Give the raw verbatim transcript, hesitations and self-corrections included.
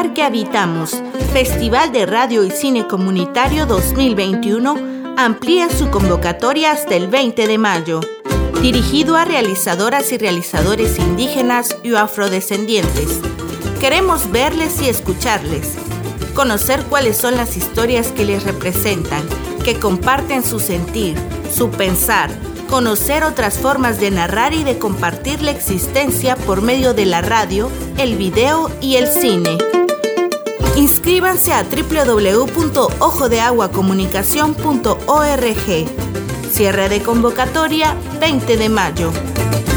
lugar que habitamos, Festival de Radio y Cine Comunitario dos mil veintiuno, amplía su convocatoria hasta el veinte de mayo. Dirigido a realizadoras y realizadores indígenas y afrodescendientes. Queremos verles y escucharles, conocer cuáles son las historias que les representan, que comparten su sentir, su pensar, conocer otras formas de narrar y de compartir la existencia por medio de la radio, el video y el cine. Inscríbanse a doble u doble u doble u punto ojo de agua comunicación punto org. Cierre de convocatoria veinte de mayo.